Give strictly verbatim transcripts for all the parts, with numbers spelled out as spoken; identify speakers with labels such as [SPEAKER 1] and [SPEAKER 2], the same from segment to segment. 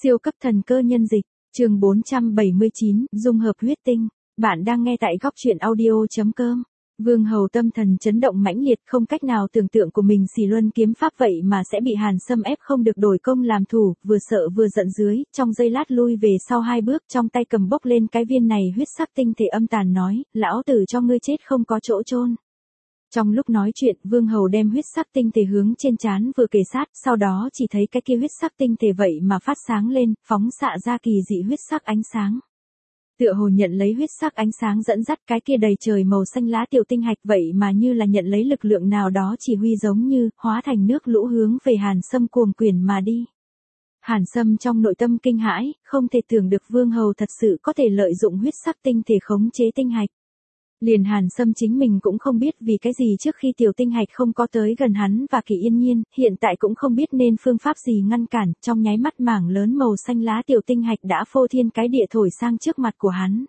[SPEAKER 1] Siêu cấp thần cơ nhân dịch, chương bốn trăm bảy mươi chín, dung hợp huyết tinh. Bạn đang nghe tại góc truyện audio.com. Vương Hầu tâm thần chấn động mãnh liệt, không cách nào tưởng tượng của mình xỉ luân kiếm pháp vậy mà sẽ bị Hàn Sâm ép không được đổi công làm thủ, vừa sợ vừa giận dưới, trong giây lát lui về sau hai bước, trong tay cầm bốc lên cái viên này huyết sắc tinh thể âm tàn nói, lão tử cho ngươi chết không có chỗ chôn. Trong lúc nói chuyện, Vương Hầu đem huyết sắc tinh thể hướng trên trán vừa kề sát, sau đó chỉ thấy cái kia huyết sắc tinh thể vậy mà phát sáng lên, phóng xạ ra kỳ dị huyết sắc ánh sáng. Tựa hồ nhận lấy huyết sắc ánh sáng dẫn dắt cái kia đầy trời màu xanh lá tiểu tinh hạch vậy mà như là nhận lấy lực lượng nào đó chỉ huy giống như, hóa thành nước lũ hướng về Hàn Sâm cuồng quyển mà đi. Hàn Sâm trong nội tâm kinh hãi, không thể tưởng được Vương Hầu thật sự có thể lợi dụng huyết sắc tinh thể khống chế tinh hạch. Liền Hàn Sâm chính mình cũng không biết vì cái gì trước khi tiểu tinh hạch không có tới gần hắn và Kỳ Yên Nhiên, hiện tại cũng không biết nên phương pháp gì ngăn cản, trong nháy mắt mảng lớn màu xanh lá tiểu tinh hạch đã phô thiên cái địa thổi sang trước mặt của hắn.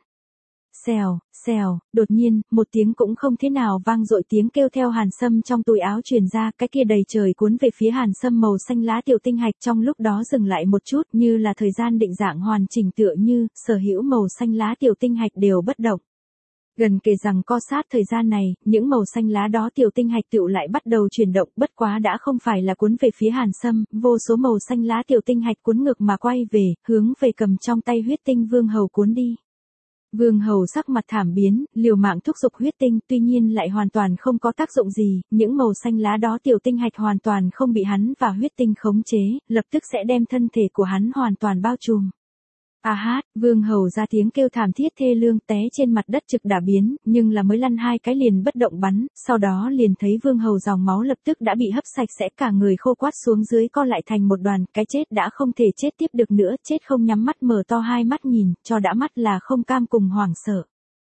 [SPEAKER 1] Xèo, xèo, đột nhiên, một tiếng cũng không thế nào vang dội tiếng kêu theo Hàn Sâm trong túi áo truyền ra, cái kia đầy trời cuốn về phía Hàn Sâm màu xanh lá tiểu tinh hạch trong lúc đó dừng lại một chút như là thời gian định dạng hoàn chỉnh tựa như, sở hữu màu xanh lá tiểu tinh hạch đều bất động. Gần kề rằng co sát thời gian này, những màu xanh lá đó tiểu tinh hạch tựu lại bắt đầu chuyển động, bất quá đã không phải là cuốn về phía Hàn Sâm, vô số màu xanh lá tiểu tinh hạch cuốn ngược mà quay về, hướng về cầm trong tay huyết tinh Vương Hầu cuốn đi. Vương Hầu sắc mặt thảm biến, liều mạng thúc giục huyết tinh, tuy nhiên lại hoàn toàn không có tác dụng gì, những màu xanh lá đó tiểu tinh hạch hoàn toàn không bị hắn và huyết tinh khống chế, lập tức sẽ đem thân thể của hắn hoàn toàn bao trùm. A hát, Vương Hầu ra tiếng kêu thảm thiết thê lương té trên mặt đất trực đả biến, nhưng là mới lăn hai cái liền bất động bắn, sau đó liền thấy Vương Hầu dòng máu lập tức đã bị hấp sạch sẽ cả người khô quắt xuống dưới co lại thành một đoàn, cái chết đã không thể chết tiếp được nữa, chết không nhắm mắt mở to hai mắt nhìn, cho đã mắt là không cam cùng hoảng sợ.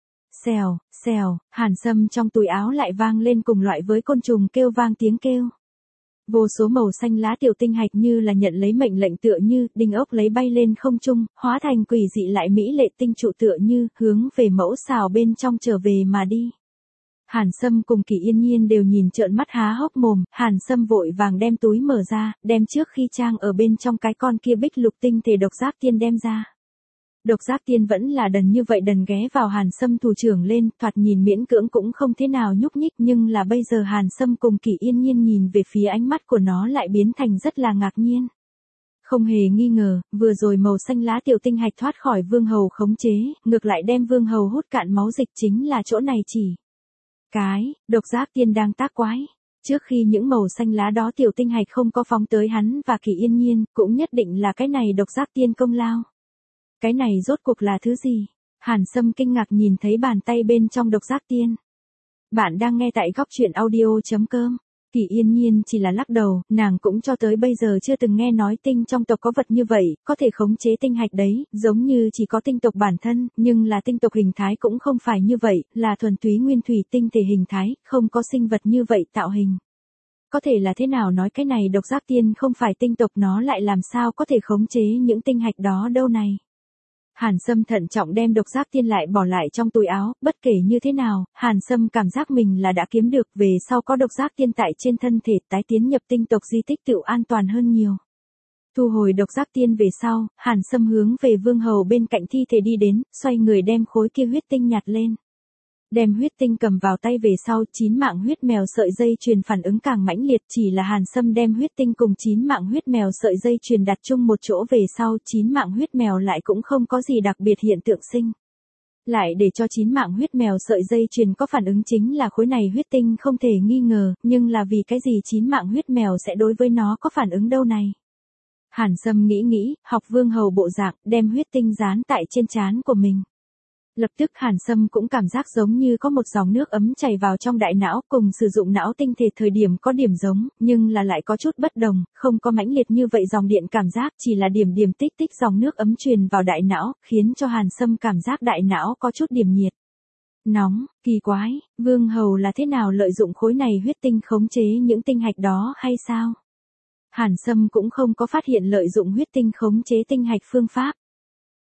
[SPEAKER 1] Xèo, xèo, Hàn Sâm trong túi áo lại vang lên cùng loại với côn trùng kêu vang tiếng kêu. Vô số màu xanh lá tiểu tinh hạch như là nhận lấy mệnh lệnh tựa như, đinh ốc lấy bay lên không trung, hóa thành quỷ dị lại mỹ lệ tinh trụ tựa như, hướng về mẫu xào bên trong trở về mà đi. Hàn Sâm cùng Kỳ Yên Nhiên đều nhìn trợn mắt há hốc mồm, Hàn Sâm vội vàng đem túi mở ra, đem trước khi trang ở bên trong cái con kia bích lục tinh thể độc giác tiên đem ra. Độc giác tiên vẫn là đần như vậy đần ghé vào Hàn Sâm thủ trưởng lên, thoạt nhìn miễn cưỡng cũng không thế nào nhúc nhích nhưng là bây giờ Hàn Sâm cùng Kỳ Yên Nhiên nhìn về phía ánh mắt của nó lại biến thành rất là ngạc nhiên. Không hề nghi ngờ, vừa rồi màu xanh lá tiểu tinh hạch thoát khỏi Vương Hầu khống chế, ngược lại đem Vương Hầu hút cạn máu dịch chính là chỗ này chỉ. Cái, độc giác tiên đang tác quái. Trước khi những màu xanh lá đó tiểu tinh hạch không có phóng tới hắn và Kỳ Yên Nhiên, cũng nhất định là cái này độc giác tiên công lao. Cái này rốt cuộc là thứ gì? Hàn Sâm kinh ngạc nhìn thấy bàn tay bên trong độc giác tiên. Bạn đang nghe tại góc truyện audio.com. Kỳ Yên Nhiên chỉ là lắc đầu, nàng cũng cho tới bây giờ chưa từng nghe nói tinh trong tộc có vật như vậy, có thể khống chế tinh hạch đấy, giống như chỉ có tinh tộc bản thân, nhưng là tinh tộc hình thái cũng không phải như vậy, là thuần túy nguyên thủy tinh thể hình thái, không có sinh vật như vậy tạo hình. Có thể là thế nào nói cái này độc giác tiên không phải tinh tộc nó lại làm sao có thể khống chế những tinh hạch đó đâu này. Hàn Sâm thận trọng đem độc giác tiên lại bỏ lại trong túi áo, bất kể như thế nào, Hàn Sâm cảm giác mình là đã kiếm được, về sau có độc giác tiên tại trên thân thể tái tiến nhập tinh tộc di tích tựu an toàn hơn nhiều. Thu hồi độc giác tiên về sau, Hàn Sâm hướng về Vương Hầu bên cạnh thi thể đi đến, xoay người đem khối kia huyết tinh nhặt lên. Đem huyết tinh cầm vào tay về sau, chín mạng huyết mèo sợi dây chuyền phản ứng càng mãnh liệt, chỉ là Hàn Sâm đem huyết tinh cùng chín mạng huyết mèo sợi dây chuyền đặt chung một chỗ về sau, chín mạng huyết mèo lại cũng không có gì đặc biệt hiện tượng sinh. Lại để cho chín mạng huyết mèo sợi dây chuyền có phản ứng chính là khối này huyết tinh không thể nghi ngờ, nhưng là vì cái gì chín mạng huyết mèo sẽ đối với nó có phản ứng đâu này. Hàn Sâm nghĩ nghĩ, học Vương Hầu bộ dạng, đem huyết tinh dán tại trên trán của mình. Lập tức Hàn Sâm cũng cảm giác giống như có một dòng nước ấm chảy vào trong đại não, cùng sử dụng não tinh thể thời điểm có điểm giống, nhưng là lại có chút bất đồng, không có mãnh liệt như vậy dòng điện cảm giác, chỉ là điểm điểm tích tích dòng nước ấm truyền vào đại não, khiến cho Hàn Sâm cảm giác đại não có chút điểm nhiệt. Nóng, kỳ quái, Vương Hầu là thế nào lợi dụng khối này huyết tinh khống chế những tinh hạch đó hay sao? Hàn Sâm cũng không có phát hiện lợi dụng huyết tinh khống chế tinh hạch phương pháp.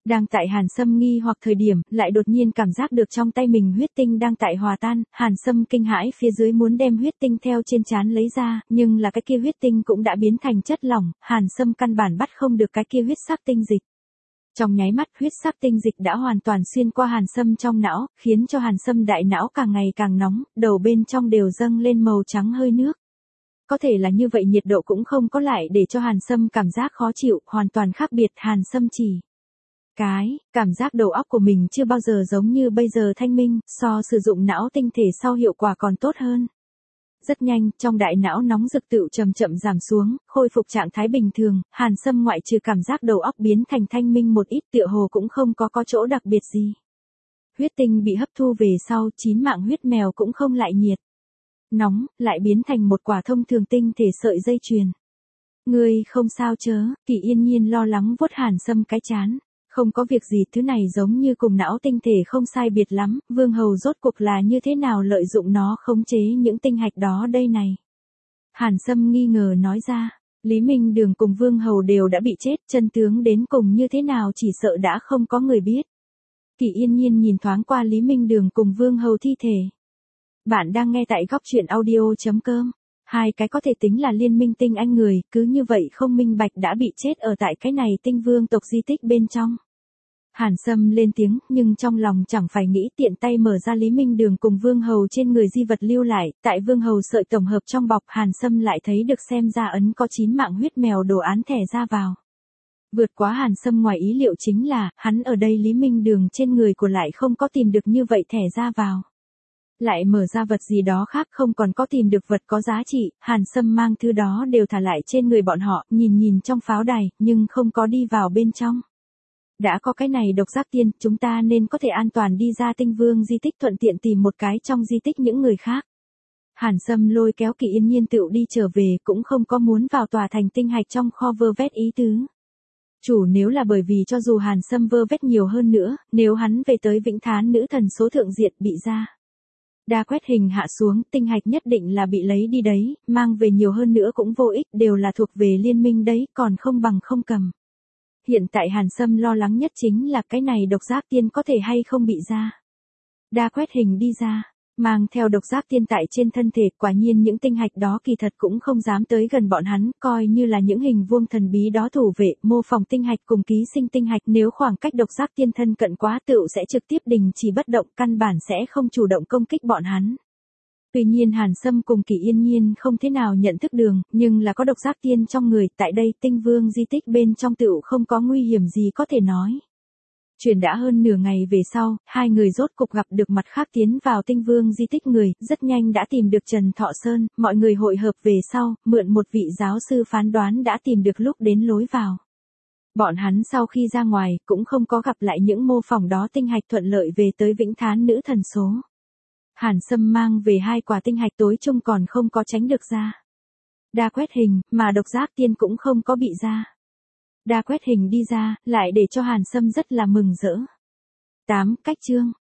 [SPEAKER 1] Đang tại Hàn Sâm nghi hoặc thời điểm, lại đột nhiên cảm giác được trong tay mình huyết tinh đang tại hòa tan, Hàn Sâm kinh hãi phía dưới muốn đem huyết tinh theo trên trán lấy ra, nhưng là cái kia huyết tinh cũng đã biến thành chất lỏng, Hàn Sâm căn bản bắt không được cái kia huyết sắc tinh dịch. Trong nháy mắt huyết sắc tinh dịch đã hoàn toàn xuyên qua Hàn Sâm trong não, khiến cho Hàn Sâm đại não càng ngày càng nóng, đầu bên trong đều dâng lên màu trắng hơi nước. Có thể là như vậy nhiệt độ cũng không có lại để cho Hàn Sâm cảm giác khó chịu, hoàn toàn khác biệt Hàn Sâm chỉ. Cái, cảm giác đầu óc của mình chưa bao giờ giống như bây giờ thanh minh, so sử dụng não tinh thể sau hiệu quả còn tốt hơn. Rất nhanh, trong đại não nóng rực tựu chậm chậm giảm xuống, khôi phục trạng thái bình thường, Hàn Sâm ngoại trừ cảm giác đầu óc biến thành thanh minh một ít tựa hồ cũng không có có chỗ đặc biệt gì. Huyết tinh bị hấp thu về sau, chín mạng huyết mèo cũng không lại nhiệt. Nóng, lại biến thành một quả thông thường tinh thể sợi dây chuyền. Ngươi không sao chớ, Kỳ Yên Nhiên lo lắng vuốt Hàn Sâm cái chán. Không có việc gì, thứ này giống như cùng não tinh thể không sai biệt lắm, Vương Hầu rốt cuộc là như thế nào lợi dụng nó khống chế những tinh hạch đó đây này. Hàn Sâm nghi ngờ nói ra, Lý Minh Đường cùng Vương Hầu đều đã bị chết, chân tướng đến cùng như thế nào chỉ sợ đã không có người biết. Kỳ Yên Nhiên nhìn thoáng qua Lý Minh Đường cùng Vương Hầu thi thể. Bạn đang nghe tại góc truyện audio.com. Hai cái có thể tính là liên minh tinh anh người, cứ như vậy không minh bạch đã bị chết ở tại cái này tinh vương tộc di tích bên trong. Hàn Sâm lên tiếng, nhưng trong lòng chẳng phải nghĩ tiện tay mở ra Lý Minh Đường cùng Vương Hầu trên người di vật lưu lại, tại Vương Hầu sợi tổng hợp trong bọc Hàn Sâm lại thấy được xem ra ấn có chín mạng huyết mèo đồ án thẻ ra vào. Vượt quá Hàn Sâm ngoài ý liệu chính là, hắn ở đây Lý Minh Đường trên người của lại không có tìm được như vậy thẻ ra vào. Lại mở ra vật gì đó khác không còn có tìm được vật có giá trị, Hàn Sâm mang thứ đó đều thả lại trên người bọn họ, nhìn nhìn trong pháo đài, nhưng không có đi vào bên trong. Đã có cái này độc giác tiên, chúng ta nên có thể an toàn đi ra tinh vương di tích thuận tiện tìm một cái trong di tích những người khác. Hàn Sâm lôi kéo Kỳ Yên Nhiên tựu đi trở về cũng không có muốn vào tòa thành tinh hạch trong kho vơ vét ý tứ. Chủ nếu là bởi vì cho dù Hàn Sâm vơ vét nhiều hơn nữa, nếu hắn về tới Vĩnh Thán nữ thần số thượng diện bị ra. Đa quét hình hạ xuống, tinh hạch nhất định là bị lấy đi đấy, mang về nhiều hơn nữa cũng vô ích, đều là thuộc về liên minh đấy, còn không bằng không cầm. Hiện tại Hàn Sâm lo lắng nhất chính là cái này độc giác tiên có thể hay không bị ra. Đa quét hình đi ra, mang theo độc giác tiên tại trên thân thể, quả nhiên những tinh hạch đó kỳ thật cũng không dám tới gần bọn hắn, coi như là những hình vuông thần bí đó thủ vệ, mô phỏng tinh hạch cùng ký sinh tinh hạch, nếu khoảng cách độc giác tiên thân cận quá tựu sẽ trực tiếp đình chỉ bất động, căn bản sẽ không chủ động công kích bọn hắn. Tuy nhiên Hàn Sâm cùng Kỳ Yên Nhiên không thế nào nhận thức đường, nhưng là có độc giác tiên trong người, tại đây tinh vương di tích bên trong tựu không có nguy hiểm gì có thể nói. Chuyển đã hơn nửa ngày về sau, hai người rốt cục gặp được mặt khác tiến vào tinh vương di tích người, rất nhanh đã tìm được Trần Thọ Sơn, mọi người hội hợp về sau, mượn một vị giáo sư phán đoán đã tìm được lúc đến lối vào. Bọn hắn sau khi ra ngoài, cũng không có gặp lại những mô phỏng đó tinh hạch thuận lợi về tới Vĩnh Thán nữ thần số. Hàn Sâm mang về hai quả tinh hạch tối chung còn không có tránh được ra. Đa quét hình, mà độc giác tiên cũng không có bị ra. Đa quét hình đi ra, lại để cho Hàn Sâm rất là mừng rỡ. tám. Cách chương.